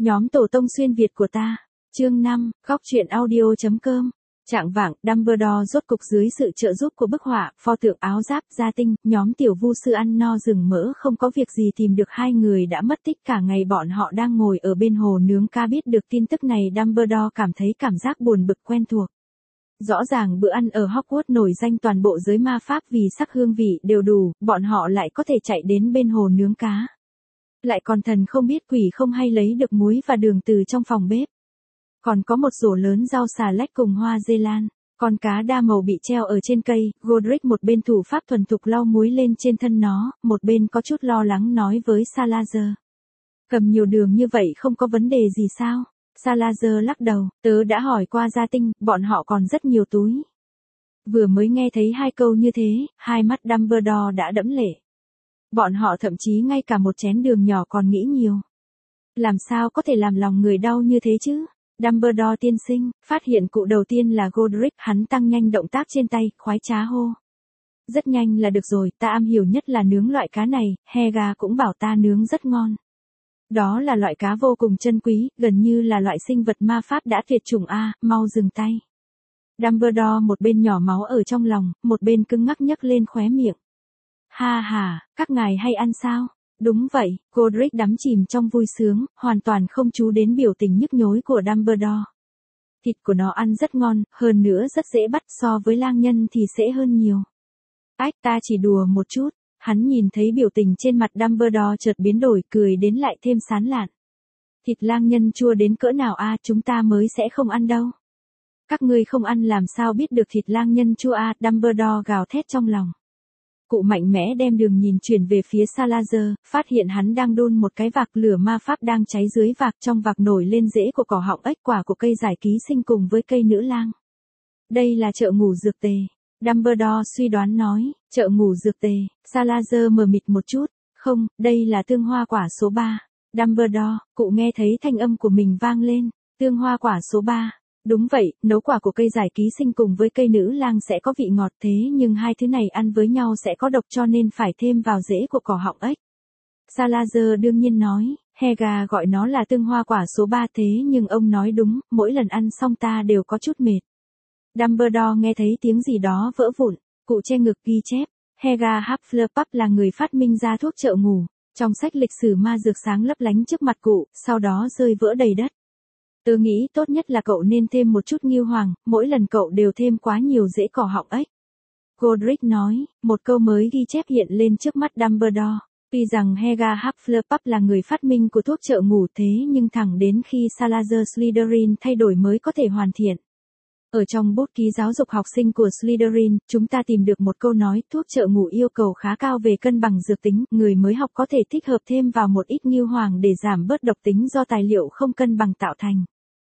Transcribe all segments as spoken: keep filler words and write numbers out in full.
Nhóm tổ tông xuyên Việt của ta. Chương năm, góc truyện audio.com. Trạng vạng, Dumbledore rốt cục dưới sự trợ giúp của bức họa, pho tượng áo giáp, gia tinh, nhóm tiểu vu sư ăn no rừng mỡ không có việc gì tìm được hai người đã mất tích cả ngày bọn họ đang ngồi ở bên hồ nướng cá biết được tin tức này Dumbledore cảm thấy cảm giác buồn bực quen thuộc. Rõ ràng bữa ăn ở Hogwarts nổi danh toàn bộ giới ma pháp vì sắc hương vị đều đủ, bọn họ lại có thể chạy đến bên hồ nướng cá. Lại còn thần không biết quỷ không hay lấy được muối và đường từ trong phòng bếp. Còn có một rổ lớn rau xà lách cùng hoa dê lan, con cá đa màu bị treo ở trên cây, Godric một bên thủ pháp thuần thục lau muối lên trên thân nó, một bên có chút lo lắng nói với Salazar. Cầm nhiều đường như vậy không có vấn đề gì sao? Salazar lắc đầu, tớ đã hỏi qua gia tinh, bọn họ còn rất nhiều túi. Vừa mới nghe thấy hai câu như thế, hai mắt Dumbledore đã đẫm lệ. Bọn họ thậm chí ngay cả một chén đường nhỏ còn nghĩ nhiều. Làm sao có thể làm lòng người đau như thế chứ? Dumbledore tiên sinh, phát hiện cụ đầu tiên là Godric, hắn tăng nhanh động tác trên tay, khoái trá hô. Rất nhanh là được rồi, ta am hiểu nhất là nướng loại cá này, Helga cũng bảo ta nướng rất ngon. Đó là loại cá vô cùng chân quý, gần như là loại sinh vật ma pháp đã tuyệt chủng a, mau dừng tay. Dumbledore một bên nhỏ máu ở trong lòng, một bên cứng ngắc nhấc lên khóe miệng. Ha ha, các ngài hay ăn sao? Đúng vậy, Godric đắm chìm trong vui sướng, hoàn toàn không chú đến biểu tình nhức nhối của Dumbledore. Thịt của nó ăn rất ngon, hơn nữa rất dễ bắt, so với lang nhân thì sẽ hơn nhiều. Ách, ta chỉ đùa một chút. Hắn nhìn thấy biểu tình trên mặt Dumbledore chợt biến đổi, cười đến lại thêm sán lạn. Thịt lang nhân chua đến cỡ nào a, chúng ta mới sẽ không ăn đâu. Các ngươi không ăn làm sao biết được thịt lang nhân chua a, Dumbledore gào thét trong lòng. Cụ mạnh mẽ đem đường nhìn chuyển về phía Salazar, phát hiện hắn đang đun một cái vạc lửa ma pháp đang cháy dưới vạc, trong vạc nổi lên rễ của cỏ họng ếch, quả của cây giải ký sinh cùng với cây nữ lang. Đây là chợ ngủ dược tề. Dumbledore suy đoán nói, chợ ngủ dược tề. Salazar mờ mịt một chút, không, đây là tương hoa quả số ba. Dumbledore, cụ nghe thấy thanh âm của mình vang lên, tương hoa quả số ba. Đúng vậy, nấu quả của cây giải ký sinh cùng với cây nữ lang sẽ có vị ngọt thế nhưng hai thứ này ăn với nhau sẽ có độc cho nên phải thêm vào rễ của cỏ họng ếch. Salazar đương nhiên nói, Helga gọi nó là tương hoa quả số ba thế nhưng ông nói đúng, mỗi lần ăn xong ta đều có chút mệt. Dumbledore nghe thấy tiếng gì đó vỡ vụn, cụ che ngực ghi chép, Helga Hufflepuff là người phát minh ra thuốc trợ ngủ, trong sách lịch sử ma dược sáng lấp lánh trước mặt cụ, sau đó rơi vỡ đầy đất. Tớ nghĩ tốt nhất là cậu nên thêm một chút ngưu hoàng, mỗi lần cậu đều thêm quá nhiều rễ cỏ họng ếch. Godric nói, một câu mới ghi chép hiện lên trước mắt Dumbledore. Tuy rằng Helga Hufflepuff là người phát minh của thuốc trợ ngủ thế nhưng thẳng đến khi Salazar Slytherin thay đổi mới có thể hoàn thiện. Ở trong bút ký giáo dục học sinh của Slytherin, chúng ta tìm được một câu nói thuốc trợ ngủ yêu cầu khá cao về cân bằng dược tính, người mới học có thể thích hợp thêm vào một ít ngưu hoàng để giảm bớt độc tính do tài liệu không cân bằng tạo thành.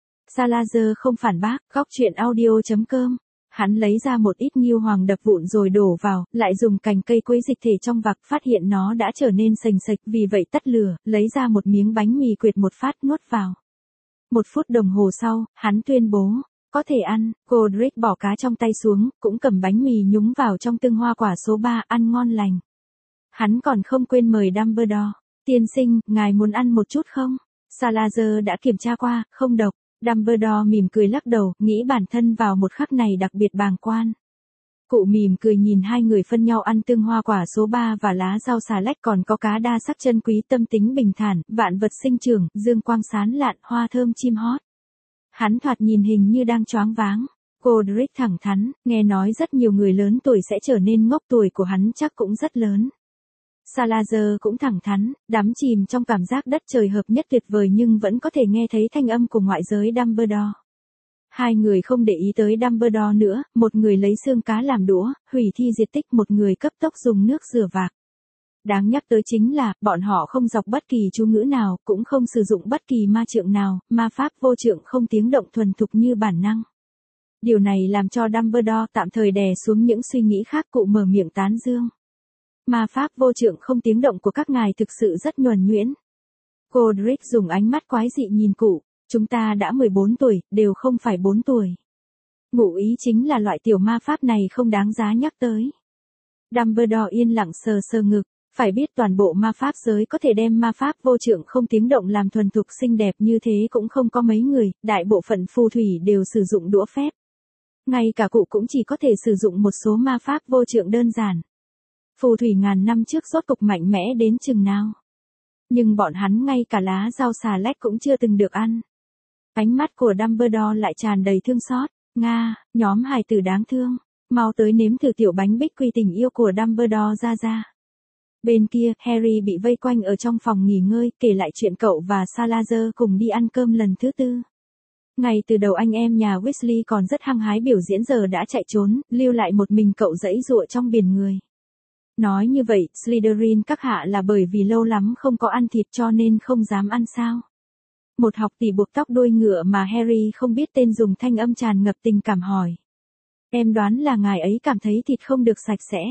Salazar không phản bác, góc truyện audio.com. Hắn lấy ra một ít ngưu hoàng đập vụn rồi đổ vào, lại dùng cành cây quấy dịch thể trong vạc, phát hiện nó đã trở nên sềnh sệch, vì vậy tắt lửa, lấy ra một miếng bánh mì quệt một phát nuốt vào. Một phút đồng hồ sau, hắn tuyên bố, có thể ăn. Godric bỏ cá trong tay xuống, cũng cầm bánh mì nhúng vào trong tương hoa quả số ba, ăn ngon lành. Hắn còn không quên mời Dumbledore. Tiên sinh, ngài muốn ăn một chút không? Salazar đã kiểm tra qua, không độc. Dumbledore mỉm cười lắc đầu, nghĩ bản thân vào một khắc này đặc biệt bàng quan. Cụ mỉm cười nhìn hai người phân nhau ăn tương hoa quả số ba và lá rau xà lách, còn có cá đa sắc chân quý, tâm tính bình thản, vạn vật sinh trưởng, dương quang sán lạn, hoa thơm chim hót. Hắn thoạt nhìn hình như đang choáng váng. Godric thẳng thắn, nghe nói rất nhiều người lớn tuổi sẽ trở nên ngốc, tuổi của hắn chắc cũng rất lớn. Salazar cũng thẳng thắn, đắm chìm trong cảm giác đất trời hợp nhất tuyệt vời nhưng vẫn có thể nghe thấy thanh âm của ngoại giới Dumbledore. Hai người không để ý tới Dumbledore nữa, một người lấy xương cá làm đũa, hủy thi diệt tích, một người cấp tốc dùng nước rửa vạc. Đáng nhắc tới chính là, bọn họ không đọc bất kỳ chú ngữ nào, cũng không sử dụng bất kỳ ma trượng nào, ma pháp vô trượng không tiếng động thuần thục như bản năng. Điều này làm cho Dumbledore tạm thời đè xuống những suy nghĩ khác, cụ mở miệng tán dương. Ma pháp vô trượng không tiếng động của các ngài thực sự rất nhuần nhuyễn. Godric dùng ánh mắt quái dị nhìn cụ, chúng ta đã mười bốn tuổi, đều không phải bốn tuổi. Ngụ ý chính là loại tiểu ma pháp này không đáng giá nhắc tới. Dumbledore yên lặng sờ sờ ngực, Phải biết toàn bộ ma pháp giới có thể đem ma pháp vô trượng không tiếng động làm thuần thục xinh đẹp như thế cũng không có mấy người, đại bộ phận phù thủy đều sử dụng đũa phép. Ngay cả cụ cũng chỉ có thể sử dụng một số ma pháp vô trượng đơn giản. Phù thủy ngàn năm trước rốt cục mạnh mẽ đến chừng nào. Nhưng bọn hắn ngay cả lá rau xà lách cũng chưa từng được ăn. Ánh mắt của Dumbledore lại tràn đầy thương xót. Nga, nhóm hài tử đáng thương. Mau tới nếm thử tiểu bánh bích quy tình yêu của Dumbledore ra ra. Bên kia, Harry bị vây quanh ở trong phòng nghỉ ngơi, kể lại chuyện cậu và Salazar cùng đi ăn cơm lần thứ tư. Ngay từ đầu anh em nhà Weasley còn rất hăng hái biểu diễn giờ đã chạy trốn, lưu lại một mình cậu giãy giụa trong biển người. Nói như vậy, Slytherin các hạ là bởi vì lâu lắm không có ăn thịt cho nên không dám ăn sao? Một học tỷ buộc tóc đuôi ngựa mà Harry không biết tên dùng thanh âm tràn ngập tình cảm hỏi. Em đoán là ngài ấy cảm thấy thịt không được sạch sẽ.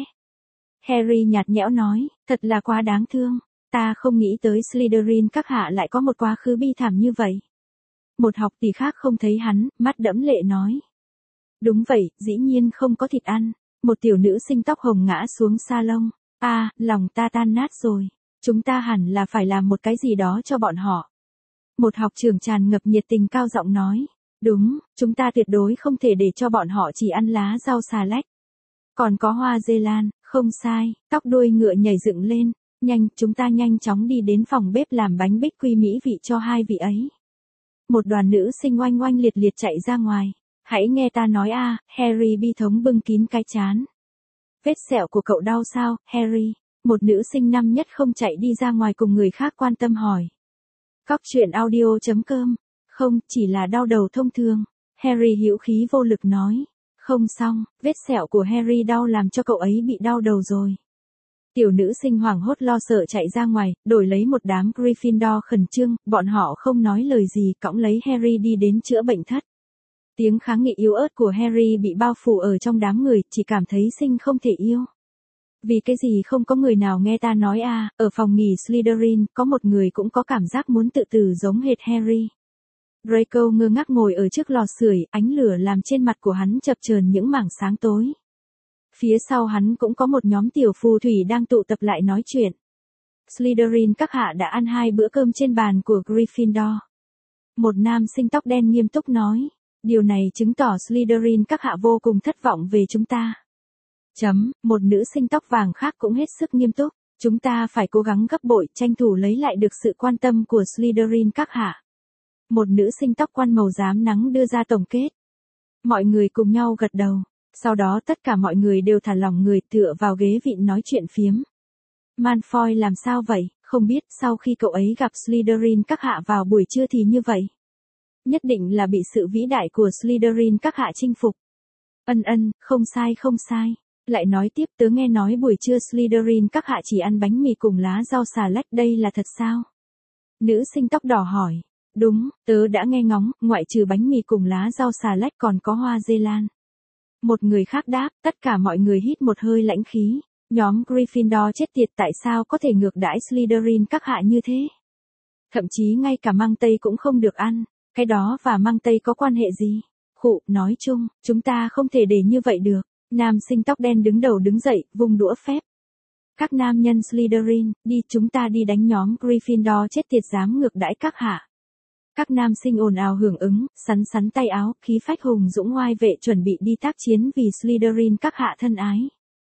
Harry nhạt nhẽo nói, thật là quá đáng thương, ta không nghĩ tới Slytherin các hạ lại có một quá khứ bi thảm như vậy. Một học tỷ khác không thấy hắn, mắt đẫm lệ nói. Đúng vậy, dĩ nhiên không có thịt ăn. Một tiểu nữ sinh tóc hồng ngã xuống salon. À, lòng ta tan nát rồi. Chúng ta hẳn là phải làm một cái gì đó cho bọn họ. Một học trưởng tràn ngập nhiệt tình cao giọng nói. Đúng, chúng ta tuyệt đối không thể để cho bọn họ chỉ ăn lá rau xà lách. Còn có hoa dê lan, không sai, tóc đuôi ngựa nhảy dựng lên. Nhanh, chúng ta nhanh chóng đi đến phòng bếp làm bánh bích quy mỹ vị cho hai vị ấy. Một đoàn nữ sinh oanh oanh liệt liệt chạy ra ngoài. Hãy nghe ta nói a, Harry bi thống bưng kín cái trán. Vết sẹo của cậu đau sao, Harry? Một nữ sinh năm nhất không chạy đi ra ngoài cùng người khác quan tâm hỏi. Cóc truyện audio chấm com. Không, chỉ là đau đầu thông thường. Harry hữu khí vô lực nói. Không xong, vết sẹo của Harry đau làm cho cậu ấy bị đau đầu rồi. Tiểu nữ sinh hoảng hốt lo sợ chạy ra ngoài, đổi lấy một đám Gryffindor khẩn trương, bọn họ không nói lời gì cõng lấy Harry đi đến chữa bệnh thất. Tiếng kháng nghị yếu ớt của Harry bị bao phủ ở trong đám người, chỉ cảm thấy sinh không thể yêu. Vì cái gì không có người nào nghe ta nói à, ở phòng nghỉ Slytherin, có một người cũng có cảm giác muốn tự tử giống hệt Harry. Draco ngơ ngác ngồi ở trước lò sưởi, ánh lửa làm trên mặt của hắn chập chờn những mảng sáng tối. Phía sau hắn cũng có một nhóm tiểu phù thủy đang tụ tập lại nói chuyện. Slytherin các hạ đã ăn hai bữa cơm trên bàn của Gryffindor. Một nam sinh tóc đen nghiêm túc nói. Điều này chứng tỏ Slytherin các hạ vô cùng thất vọng về chúng ta. Chấm, một nữ sinh tóc vàng khác cũng hết sức nghiêm túc. Chúng ta phải cố gắng gấp bội tranh thủ lấy lại được sự quan tâm của Slytherin các hạ. Một nữ sinh tóc quan màu xám nắng đưa ra tổng kết. Mọi người cùng nhau gật đầu. Sau đó tất cả mọi người đều thả lỏng người tựa vào ghế vịn nói chuyện phiếm. Malfoy làm sao vậy, không biết sau khi cậu ấy gặp Slytherin các hạ vào buổi trưa thì như vậy. Nhất định là bị sự vĩ đại của Slytherin các hạ chinh phục. Ân ân, không sai không sai. Lại nói tiếp tớ nghe nói buổi trưa Slytherin các hạ chỉ ăn bánh mì cùng lá rau xà lách đây là thật sao? Nữ sinh tóc đỏ hỏi. Đúng, tớ đã nghe ngóng, ngoại trừ bánh mì cùng lá rau xà lách còn có hoa dê lan. Một người khác đáp, tất cả mọi người hít một hơi lãnh khí. Nhóm Gryffindor chết tiệt tại sao có thể ngược đãi Slytherin các hạ như thế? Thậm chí ngay cả măng tây cũng không được ăn. Cái đó và măng tây có quan hệ gì? Khụ, nói chung, chúng ta không thể để như vậy được. Nam sinh tóc đen đứng đầu đứng dậy, vung đũa phép. Các nam nhân Slytherin, đi chúng ta đi đánh nhóm Gryffindor chết tiệt dám ngược đãi các hạ. Các nam sinh ồn ào hưởng ứng, sắn sắn tay áo, khí phách hùng dũng oai vệ chuẩn bị đi tác chiến vì Slytherin các hạ thân ái.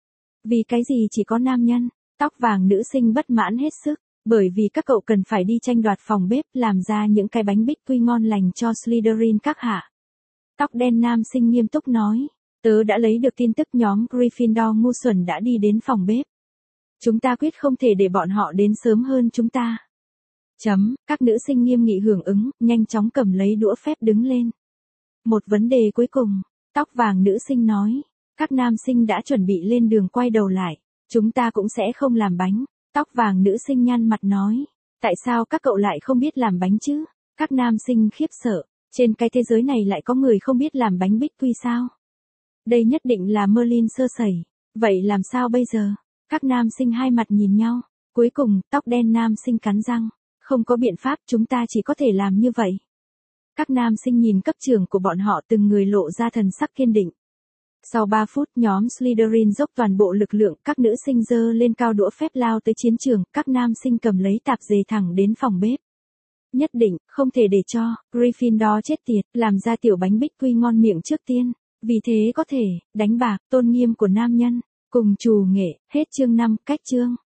Vì cái gì chỉ có nam nhân, tóc vàng nữ sinh bất mãn hết sức. Bởi vì các cậu cần phải đi tranh đoạt phòng bếp làm ra những cái bánh bích quy ngon lành cho Slytherin các hạ. Tóc đen nam sinh nghiêm túc nói. Tớ đã lấy được tin tức nhóm Gryffindor ngu xuẩn đã đi đến phòng bếp. Chúng ta quyết không thể để bọn họ đến sớm hơn chúng ta. Chấm, các nữ sinh nghiêm nghị hưởng ứng, nhanh chóng cầm lấy đũa phép đứng lên. Một vấn đề cuối cùng, tóc vàng nữ sinh nói. Các nam sinh đã chuẩn bị lên đường quay đầu lại. Chúng ta cũng sẽ không làm bánh. Tóc vàng nữ sinh nhăn mặt nói. Tại sao các cậu lại không biết làm bánh chứ? Các nam sinh khiếp sợ. Trên cái thế giới này lại có người không biết làm bánh bích quy sao? Đây nhất định là Merlin sơ sẩy. Vậy làm sao bây giờ? Các nam sinh hai mặt nhìn nhau. Cuối cùng, tóc đen nam sinh cắn răng. Không có biện pháp, chúng ta chỉ có thể làm như vậy. Các nam sinh nhìn cấp trưởng của bọn họ từng người lộ ra thần sắc kiên định. Sau ba phút, nhóm Slytherin dốc toàn bộ lực lượng, các nữ sinh giơ lên cao đũa phép lao tới chiến trường, các nam sinh cầm lấy tạp dề thẳng đến phòng bếp. Nhất định, không thể để cho Gryffindor chết tiệt, làm ra tiểu bánh bích quy ngon miệng trước tiên. Vì thế có thể đánh bạc tôn nghiêm của nam nhân, cùng trù nghệ. Hết chương năm, cách chương.